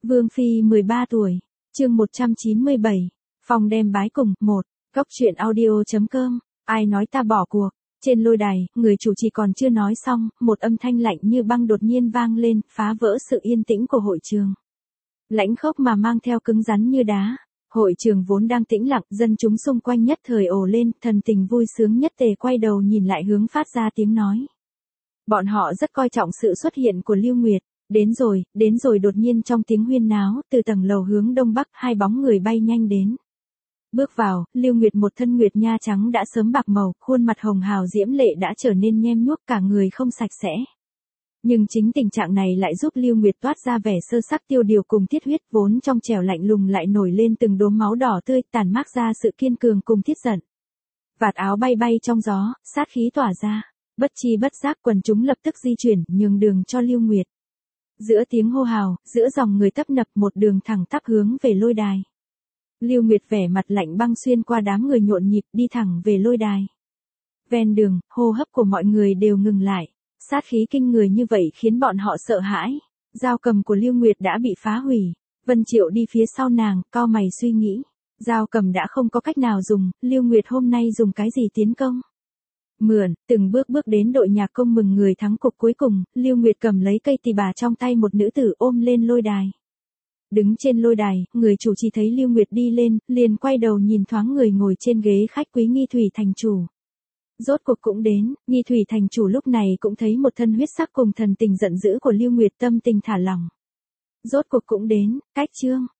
Vương Phi 13 tuổi, chương 197, phòng đem bái cùng, 1, góc chuyện audio.com, ai nói ta bỏ cuộc, trên lôi đài, người chủ trì còn chưa nói xong, một âm thanh lạnh như băng đột nhiên vang lên, phá vỡ sự yên tĩnh của hội trường. Lãnh khốc mà mang theo cứng rắn như đá, hội trường vốn đang tĩnh lặng, dân chúng xung quanh nhất thời ồ lên, thần tình vui sướng nhất tề quay đầu nhìn lại hướng phát ra tiếng nói. Bọn họ rất coi trọng sự xuất hiện của Lưu Nguyệt. Đến rồi đột nhiên trong tiếng huyên náo, từ tầng lầu hướng đông bắc, hai bóng người bay nhanh đến. Bước vào, Lưu Nguyệt một thân nguyệt nha trắng đã sớm bạc màu, khuôn mặt hồng hào diễm lệ đã trở nên nhem nhuốc, cả người không sạch sẽ. Nhưng chính tình trạng này lại giúp Lưu Nguyệt toát ra vẻ sơ sắc tiêu điều cùng thiết huyết, vốn trong trẻo lạnh lùng lại nổi lên từng đốm máu đỏ tươi, tản mát ra sự kiên cường cùng thiết giận. Vạt áo bay bay trong gió, sát khí tỏa ra, bất chi bất giác quần chúng lập tức di chuyển, nhường đường cho Lưu Nguyệt. Giữa tiếng hô hào, giữa dòng người tấp nập, một đường thẳng tắp hướng về lôi đài. Lưu Nguyệt vẻ mặt lạnh băng xuyên qua đám người nhộn nhịp đi thẳng về lôi đài. Ven đường, hô hấp của mọi người đều ngừng lại, sát khí kinh người như vậy khiến bọn họ sợ hãi. Dao cầm của Lưu Nguyệt đã bị phá hủy, Vân Triệu đi phía sau nàng, cau mày suy nghĩ. Dao cầm đã không có cách nào dùng, Lưu Nguyệt hôm nay dùng cái gì tiến công? Mượn, từng bước đến đội nhạc công mừng người thắng cuộc cuối cùng, Lưu Nguyệt cầm lấy cây tỳ bà trong tay một nữ tử ôm lên lôi đài. Đứng trên lôi đài, người chủ trì thấy Lưu Nguyệt đi lên, liền quay đầu nhìn thoáng người ngồi trên ghế khách quý Nghi Thủy thành chủ. Rốt cuộc cũng đến, Nghi Thủy thành chủ lúc này cũng thấy một thân huyết sắc cùng thần tình giận dữ của Lưu Nguyệt, tâm tình thả lỏng. Rốt cuộc cũng đến, cách chương,